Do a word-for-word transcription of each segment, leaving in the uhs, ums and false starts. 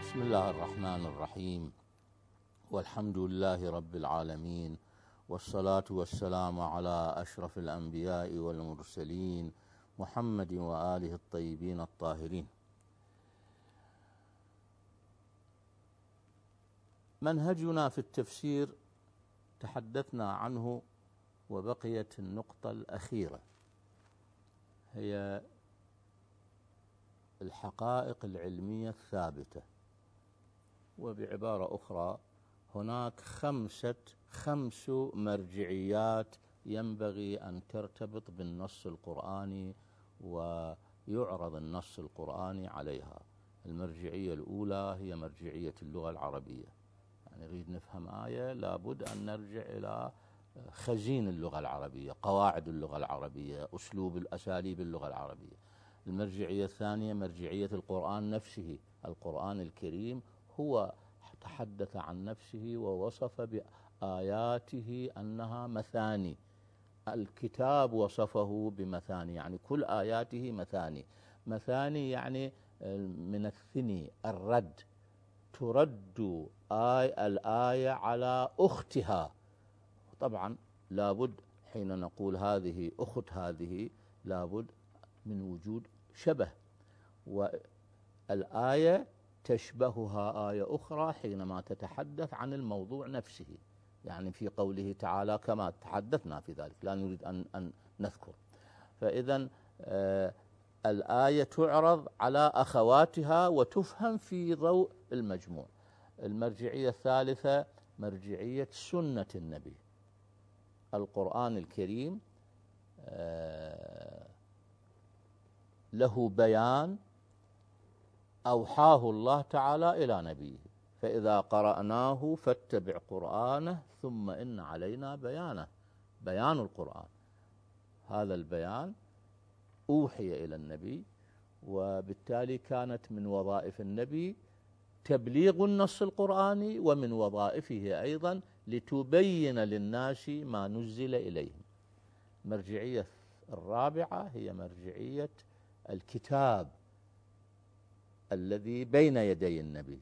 بسم الله الرحمن الرحيم، والحمد لله رب العالمين، والصلاة والسلام على أشرف الأنبياء والمرسلين محمد وآله الطيبين الطاهرين. منهجنا في التفسير تحدثنا عنه، وبقيت النقطة الأخيرة هي الحقائق العلمية الثابتة. وبعبارة أخرى هناك خمسة خمس مرجعيات ينبغي أن ترتبط بالنص القرآني ويعرض النص القرآني عليها. المرجعية الأولى هي مرجعية اللغة العربية، يعني نريد نفهم آية لابد أن نرجع إلى خزين اللغة العربية، قواعد اللغة العربية، أسلوب الأساليب اللغة العربية. المرجعية الثانية مرجعية القرآن نفسه. القرآن الكريم هو تحدث عن نفسه ووصف بآياته أنها مثاني. الكتاب وصفه بمثاني، يعني كل آياته مثاني. مثاني يعني من الثني الرد، ترد آي الآية على أختها. طبعا لابد حين نقول هذه أخت هذه لابد من وجود شبه، والآية تشبهها آية أخرى حينما تتحدث عن الموضوع نفسه، يعني في قوله تعالى كما تحدثنا في ذلك، لا نريد أن, أن نذكر. فإذا آه الآية تعرض على أخواتها وتفهم في ضوء المجموع. المرجعية الثالثة مرجعية سنة النبي. القرآن الكريم آه له بيان أوحاه الله تعالى إلى نبيه، فإذا قرأناه فاتبع قرآنه ثم إن علينا بيانه. بيان القرآن، هذا البيان أوحي إلى النبي، وبالتالي كانت من وظائف النبي تبليغ النص القرآني، ومن وظائفه أيضا لتبين للناس ما نزل إليهم. المرجعية الرابعة هي مرجعية الكتاب الذي بين يدي النبي،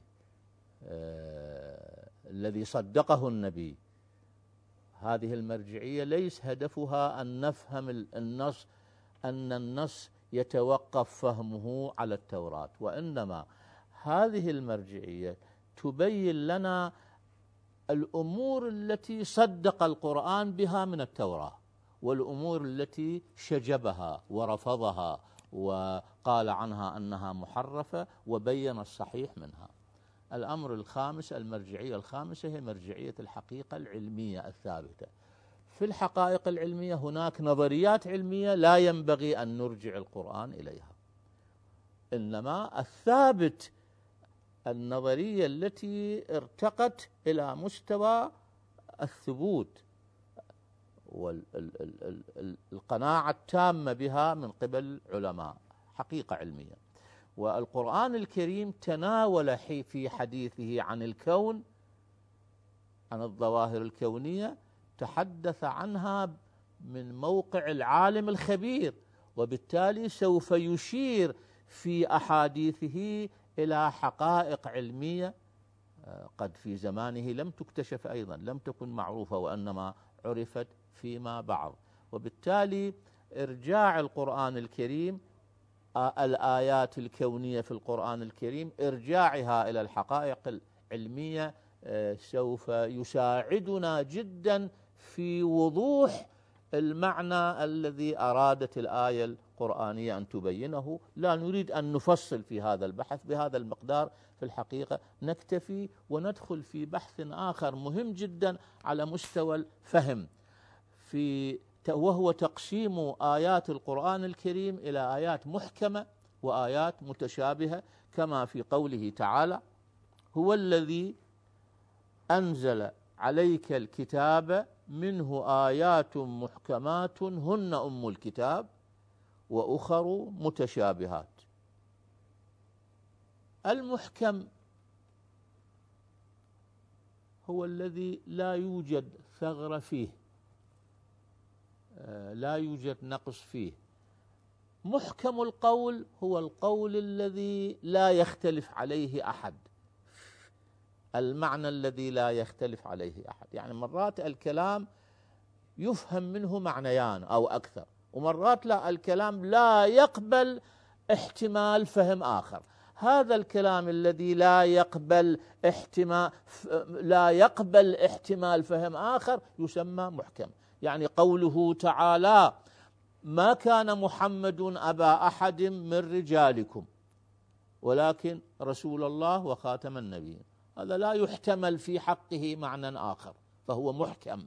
آه الذي صدقه النبي. هذه المرجعية ليس هدفها أن نفهم النص، أن النص يتوقف فهمه على التوراة، وإنما هذه المرجعية تبين لنا الأمور التي صدق القرآن بها من التوراة، والأمور التي شجبها ورفضها وقال عنها أنها محرفة وبين الصحيح منها. الأمر الخامس، المرجعية الخامسة، هي مرجعية الحقيقة العلمية الثابتة. في الحقائق العلمية هناك نظريات علمية لا ينبغي أن نرجع القرآن إليها، إنما الثابت النظرية التي ارتقت إلى مستوى الثبوت والقناعة التامة بها من قبل علماء، حقيقة علمية. والقرآن الكريم تناول في حديثه عن الكون، عن الظواهر الكونية، تحدث عنها من موقع العالم الخبير، وبالتالي سوف يشير في أحاديثه إلى حقائق علمية قد في زمانه لم تكتشف أيضا، لم تكن معروفة، وإنما عرفت فيما بعد. وبالتالي إرجاع القرآن الكريم، الآيات الكونية في القرآن الكريم، إرجاعها إلى الحقائق العلمية سوف يساعدنا جدا في وضوح المعنى الذي أرادت الآية القرآنية أن تبينه. لا نريد أن نفصل في هذا البحث بهذا المقدار، في الحقيقة نكتفي وندخل في بحث آخر مهم جدا على مستوى الفهم، في وهو تقسيم آيات القرآن الكريم إلى آيات محكمة وآيات متشابهة، كما في قوله تعالى: هو الذي أنزل عليك الكتاب منه آيات محكمات هن أم الكتاب وأخر متشابهات. المحكم هو الذي لا يوجد ثغرة فيه، لا يوجد نقص فيه. محكم القول هو القول الذي لا يختلف عليه أحد، المعنى الذي لا يختلف عليه أحد. يعني مرات الكلام يفهم منه معنيان أو أكثر، ومرات لا، الكلام لا يقبل احتمال فهم آخر. هذا الكلام الذي لا يقبل احتمال لا يقبل احتمال فهم آخر يسمى محكم. يعني قوله تعالى: ما كان محمد أبا أحد من رجالكم ولكن رسول الله وخاتم النبيين، هذا لا يحتمل في حقه معنى آخر فهو محكم.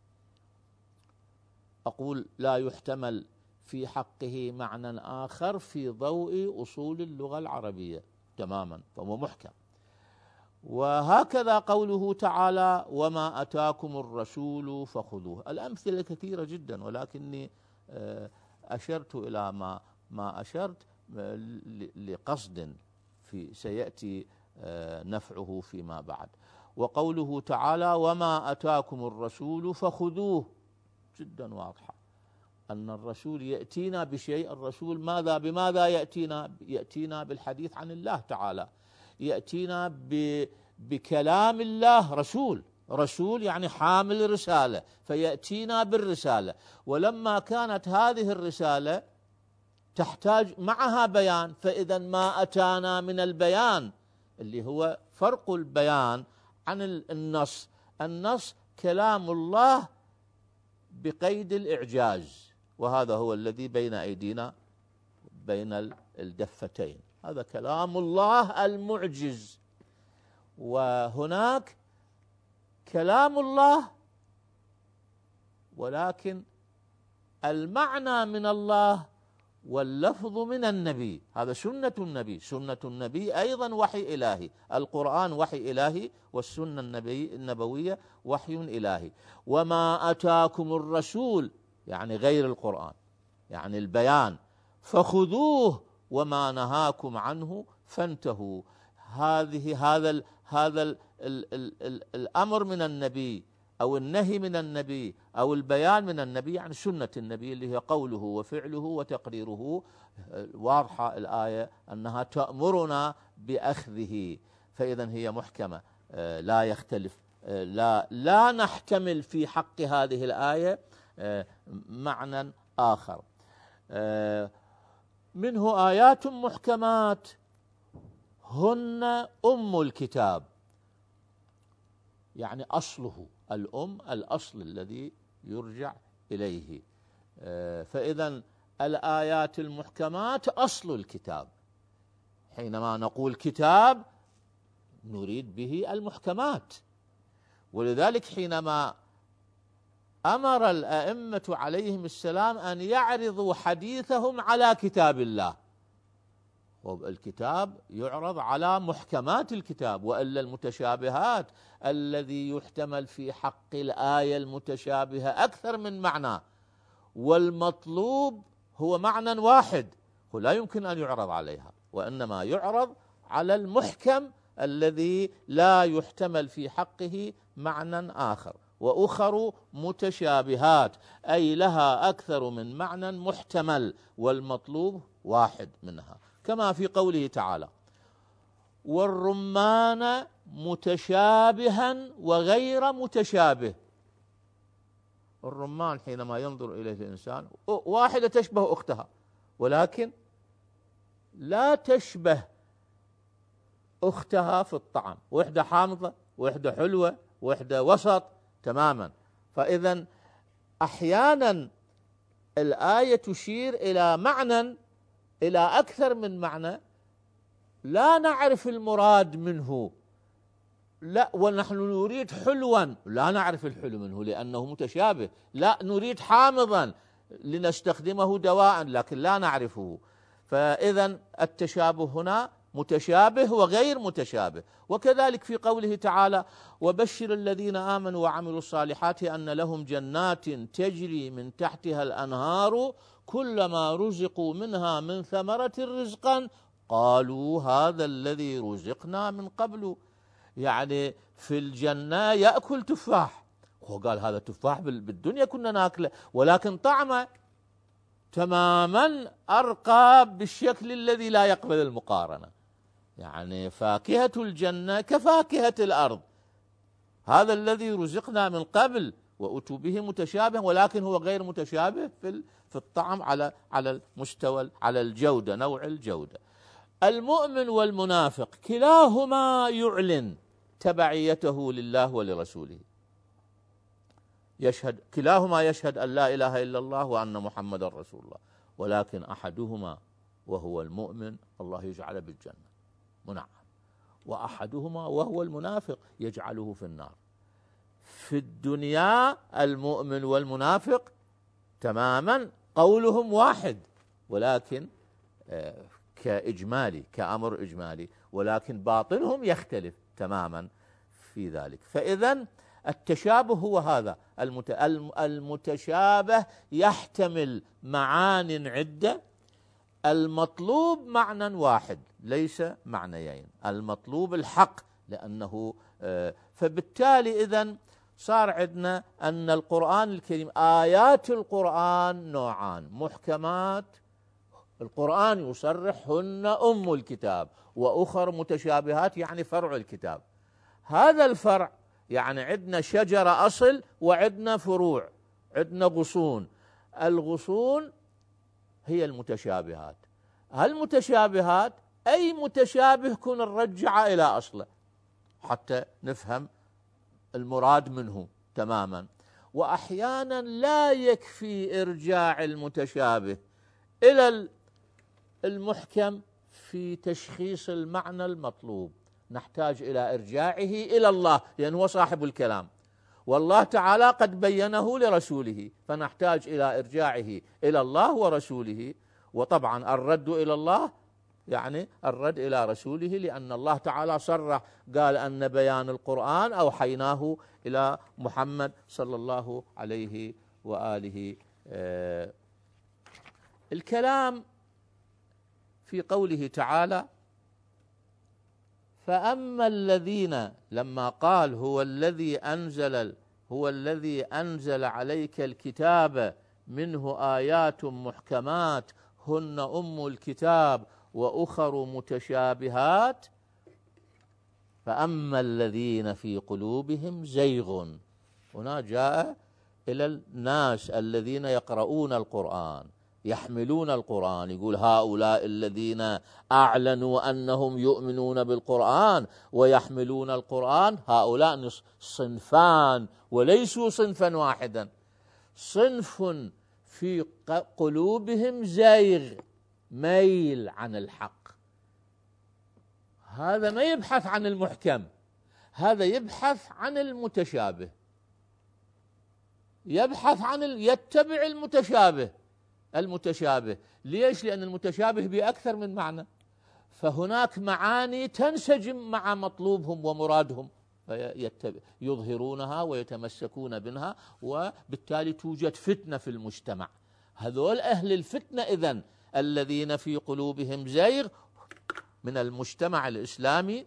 أقول لا يحتمل في حقه معنى آخر في ضوء أصول اللغة العربية تماما فهو محكم. وهكذا قوله تعالى: وما أتاكم الرسول فخذوه. الأمثلة كثيرة جدا، ولكني أشرت إلى ما ما أشرت لقصد في سيأتي نفعه فيما بعد. وقوله تعالى: وما أتاكم الرسول فخذوه، جدا واضحة أن الرسول يأتينا بشيء. الرسول ماذا بماذا يأتينا؟ يأتينا بالحديث عن الله تعالى، يأتينا بكلام الله. رسول رسول يعني حامل رسالة، فيأتينا بالرسالة. ولما كانت هذه الرسالة تحتاج معها بيان، فإذا ما أتانا من البيان اللي هو فرق البيان عن النص. النص كلام الله بقيد الإعجاز، وهذا هو الذي بين أيدينا بين الدفتين، هذا كلام الله المعجز. وهناك كلام الله ولكن المعنى من الله واللفظ من النبي، هذا سنة النبي. سنة النبي أيضا وحي إلهي، القرآن وحي إلهي والسنة النبي النبوية وحي إلهي. وما أتاكم الرسول يعني غير القرآن، يعني البيان، فخذوه وما نهاكم عنه فانتهوا. هذه هذا ال هذا ال ال ال ال الأمر من النبي أو النهي من النبي أو البيان من النبي، يعني سنة النبي اللي هي قوله وفعله وتقريره. واضحة الآية أنها تأمرنا بأخذه، فإذا هي محكمة لا يختلف. لا لا نحتمل في حق هذه الآية معنى آخر. منه آيات محكمات هن أم الكتاب، يعني أصله الأم، الأصل الذي يرجع إليه. فإذا الآيات المحكمات أصل الكتاب. حينما نقول كتاب نريد به المحكمات، ولذلك حينما أمر الأئمة عليهم السلام أن يعرضوا حديثهم على كتاب الله، الكتاب يعرض على محكمات الكتاب، وإلا المتشابهات الذي يحتمل في حق الآية المتشابهة أكثر من معنى، والمطلوب هو معنى واحد، ولا يمكن أن يعرض عليها، وإنما يعرض على المحكم الذي لا يحتمل في حقه معنى آخر. وأخر متشابهات أي لها أكثر من معنى محتمل، والمطلوب واحد منها، كما في قوله تعالى: والرمان متشابها وغير متشابه. الرمان حينما ينظر إليه الإنسان واحدة تشبه أختها، ولكن لا تشبه أختها في الطعم، وحدة حامضة وحدة حلوة وحدة وسط تماما. فإذا أحيانا الآية تشير إلى معنى، إلى أكثر من معنى لا نعرف المراد منه، لا، ونحن نريد حلوا لا نعرف الحلو منه لأنه متشابه، لا نريد حامضا لنستخدمه دواء لكن لا نعرفه. فإذا التشابه هنا متشابه وغير متشابه. وكذلك في قوله تعالى: وبشر الذين آمنوا وعملوا الصالحات أن لهم جنات تجري من تحتها الأنهار كلما رزقوا منها من ثمرة رزقا قالوا هذا الذي رزقنا من قبل. يعني في الجنة يأكل تفاح، هو قال هذا تفاح بالدنيا كنا ناكله، ولكن طعمه تماما أرقى بالشكل الذي لا يقبل المقارنة. يعني فاكهة الجنة كفاكهة الأرض، هذا الذي رزقنا من قبل وأتوا به متشابه، ولكن هو غير متشابه في في الطعم على على المستوى على الجودة، نوع الجودة. المؤمن والمنافق كلاهما يعلن تبعيته لله ولرسوله، يشهد كلاهما يشهد أن لا إله إلا الله وأن محمد رسول الله، ولكن أحدهما وهو المؤمن الله يجعله بالجنة منعم، وأحدهما وهو المنافق يجعله في النار. في الدنيا المؤمن والمنافق تماما قولهم واحد، ولكن كإجمالي كأمر إجمالي، ولكن باطنهم يختلف تماما في ذلك. فإذا التشابه هو هذا، المتشابه يحتمل معان عدة، المطلوب معنى واحد ليس معنيين، المطلوب الحق، لأنه فبالتالي إذن صار عندنا أن القرآن الكريم آيات القرآن نوعان، محكمات القرآن يصرح هن أم الكتاب، وأخر متشابهات يعني فرع الكتاب. هذا الفرع يعني عندنا شجرة أصل وعندنا فروع، عندنا غصون، الغصون هي المتشابهات. هالمتشابهات أي متشابه كن نرجع إلى أصله حتى نفهم المراد منه تماما. وأحيانا لا يكفي إرجاع المتشابه إلى المحكم في تشخيص المعنى المطلوب، نحتاج إلى إرجاعه إلى الله لأنه هو صاحب الكلام، والله تعالى قد بينه لرسوله، فنحتاج إلى إرجاعه إلى الله ورسوله. وطبعا الرد إلى الله يعني الرد إلى رسوله، لأن الله تعالى صرح قال أن بيان القرآن أوحيناه إلى محمد صلى الله عليه وآله. آه الكلام في قوله تعالى فأما الذين، لما قال هو الذي أنزل هو الذي أنزل عليك الكتاب منه آيات محكمات هن أم الكتاب وأخر متشابهات، فأما الذين في قلوبهم زيغ، هنا جاء إلى الناس الذين يقرؤون القرآن يحملون القرآن، يقول هؤلاء الذين أعلنوا أنهم يؤمنون بالقرآن ويحملون القرآن، هؤلاء صنفان وليسوا صنفا واحدا، صنف في قلوبهم زيغ ميل عن الحق، هذا ما يبحث عن المحكم، هذا يبحث عن المتشابه، يبحث عن ال... يتبع المتشابه المتشابه ليش؟ لأن المتشابه بأكثر من معنى، فهناك معاني تنسجم مع مطلوبهم ومرادهم يظهرونها ويتمسكون بها، وبالتالي توجد فتنة في المجتمع. هذول أهل الفتنة إذن الذين في قلوبهم زيغ من المجتمع الإسلامي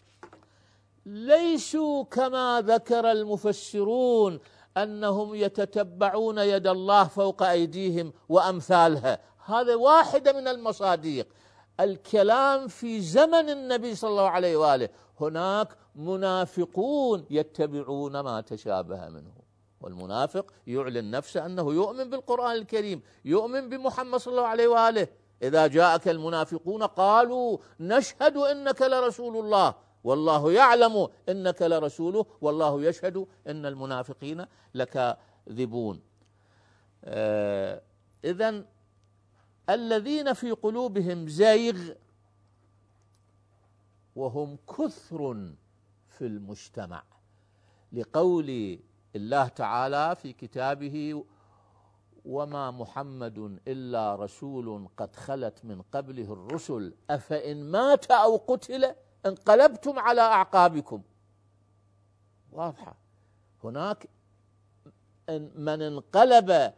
ليسوا كما ذكر المفسرون أنهم يتتبعون يد الله فوق أيديهم وأمثالها، هذا واحدة من المصادق. الكلام في زمن النبي صلى الله عليه وآله، هناك منافقون يتبعون ما تشابه منه، والمنافق يعلن نفسه أنه يؤمن بالقرآن الكريم، يؤمن بمحمد صلى الله عليه وآله. إذا جاءك المنافقون قالوا نشهد إنك لرسول الله والله يعلم إنك لرسوله والله يشهد إن المنافقين لكاذبون. آه إذن الذين في قلوبهم زيغ وهم كثر في المجتمع، لقول الله تعالى في كتابه وما محمد إلا رسول قد خلت من قبله الرسل أفإن مات أو قتل انقلبتم على أعقابكم. واضحة، هناك من انقلب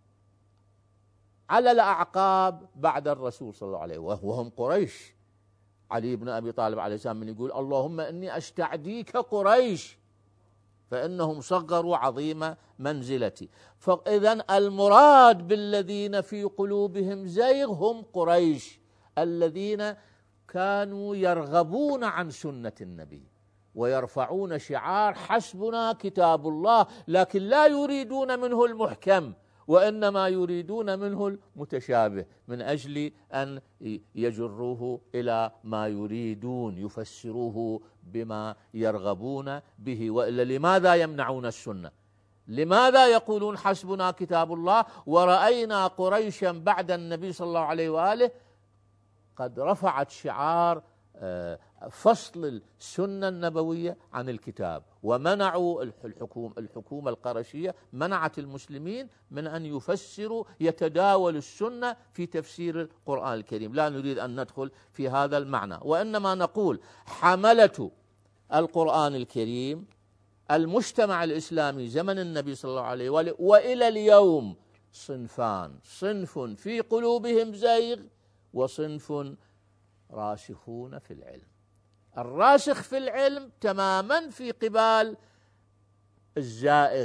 على الأعقاب بعد الرسول صلى الله عليه وسلم وهم قريش. علي بن أبي طالب عليه السلام من يقول اللهم إني أستعديك قريش فإنهم صغروا عظيم منزلتي. فإذن المراد بالذين في قلوبهم زيغ هم قريش الذين كانوا يرغبون عن سنة النبي ويرفعون شعار حسبنا كتاب الله، لكن لا يريدون منه المحكم، وإنما يريدون منه المتشابه من أجل أن يجروه إلى ما يريدون، يفسروه بما يرغبون به. وإلا لماذا يمنعون السنة؟ لماذا يقولون حسبنا كتاب الله ورأينا قريشا بعد النبي صلى الله عليه وآله قد رفعت شعار فصل السنة النبوية عن الكتاب، ومنعوا الحكومة الحكومة القرشية منعت المسلمين من أن يفسروا يتداول السنة في تفسير القرآن الكريم. لا نريد أن ندخل في هذا المعنى، وإنما نقول حملة القرآن الكريم المجتمع الإسلامي زمن النبي صلى الله عليه وآله وإلى اليوم صنفان: صنف في قلوبهم زيغ، وصنف راسخون في العلم. الراسخ في العلم تماما في قبال الزائغ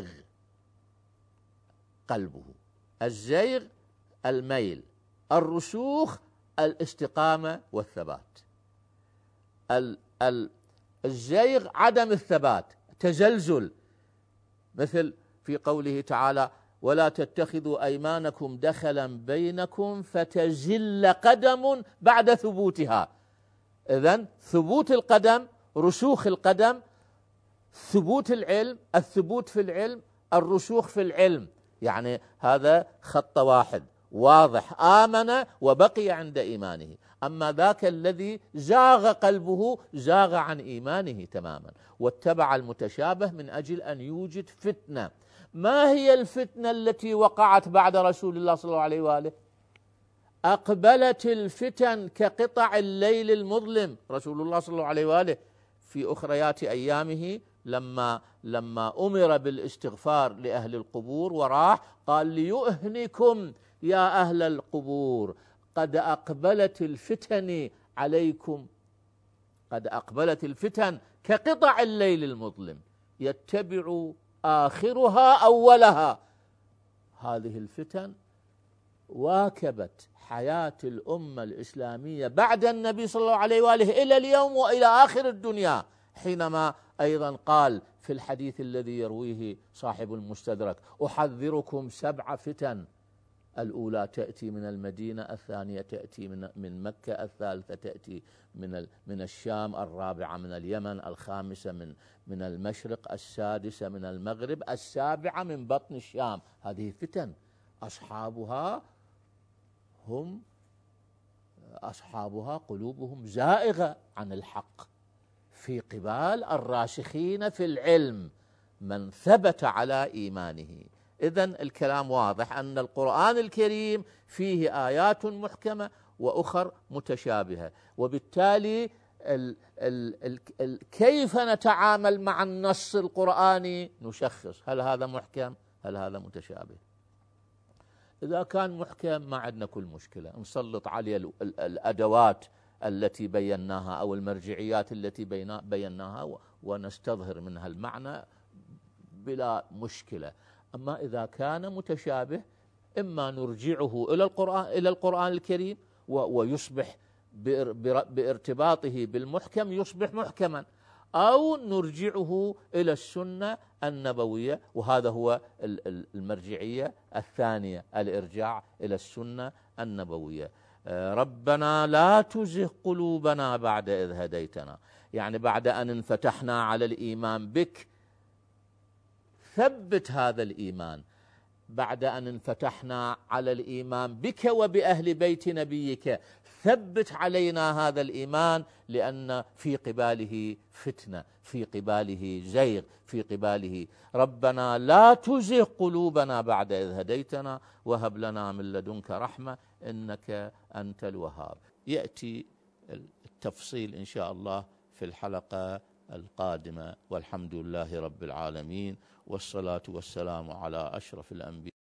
قلبه، الزيغ الميل، الرسوخ الاستقامة والثبات. الزيغ عدم الثبات، تزلزل، مثل في قوله تعالى: ولا تتخذوا أيمانكم دخلا بينكم فتزل قدم بعد ثبوتها. إذن ثبوت القدم، رسوخ القدم، ثبوت العلم، الثبوت في العلم، الرسوخ في العلم، يعني هذا خط واحد واضح، آمن وبقي عند إيمانه. أما ذاك الذي زاغ قلبه زاغ عن إيمانه تماما واتبع المتشابه من أجل أن يوجد فتنة. ما هي الفتنة التي وقعت بعد رسول الله صلى الله عليه وآله؟ أقبلت الفتن كقطع الليل المظلم. رسول الله صلى الله عليه وآله في أخريات أيامه لما لما أمر بالاستغفار لأهل القبور وراح قال: ليؤهنكم يا أهل القبور قد أقبلت الفتن عليكم، قد أقبلت الفتن كقطع الليل المظلم يتبع آخرها أولها. هذه الفتن واكبت حياة الأمة الإسلامية بعد النبي صلى الله عليه وآله إلى اليوم وإلى آخر الدنيا، حينما أيضا قال في الحديث الذي يرويه صاحب المستدرك: أحذركم سبع فتن، الأولى تأتي من المدينة، الثانية تأتي من من مكة، الثالثة تأتي من من الشام، الرابعة من اليمن، الخامسة من من المشرق، السادسة من المغرب، السابعة من بطن الشام. هذه فتن أصحابها هم أصحابها قلوبهم زائغة عن الحق في قبال الراسخين في العلم من ثبت على إيمانه. إذن الكلام واضح أن القرآن الكريم فيه آيات محكمة وأخر متشابهة، وبالتالي ال ال ال ال كيف نتعامل مع النص القرآني؟ نشخص هل هذا محكم، هل هذا متشابه. إذا كان محكم ما عندنا كل مشكلة، نسلط عليه الأدوات التي بيناها أو المرجعيات التي بيناها ونستظهر منها المعنى بلا مشكلة. أما إذا كان متشابه إما نرجعه إلى القرآن إلى القرآن الكريم ويصبح بارتباطه بالمحكم يصبح محكما، أو نرجعه إلى السنة النبوية، وهذا هو المرجعية الثانية، الإرجاع إلى السنة النبوية. ربنا لا تزغ قلوبنا بعد إذ هديتنا، يعني بعد أن انفتحنا على الإيمان بك ثبت هذا الإيمان، بعد أن انفتحنا على الإيمان بك وبأهل بيت نبيك ثبت علينا هذا الإيمان، لأن في قباله فتنة، في قباله زيغ، في قباله. ربنا لا تزغ قلوبنا بعد إذ هديتنا وهب لنا من لدنك رحمة إنك أنت الوهاب. يأتي التفصيل إن شاء الله في الحلقة القادمة، والحمد لله رب العالمين، والصلاة والسلام على أشرف الأنبياء.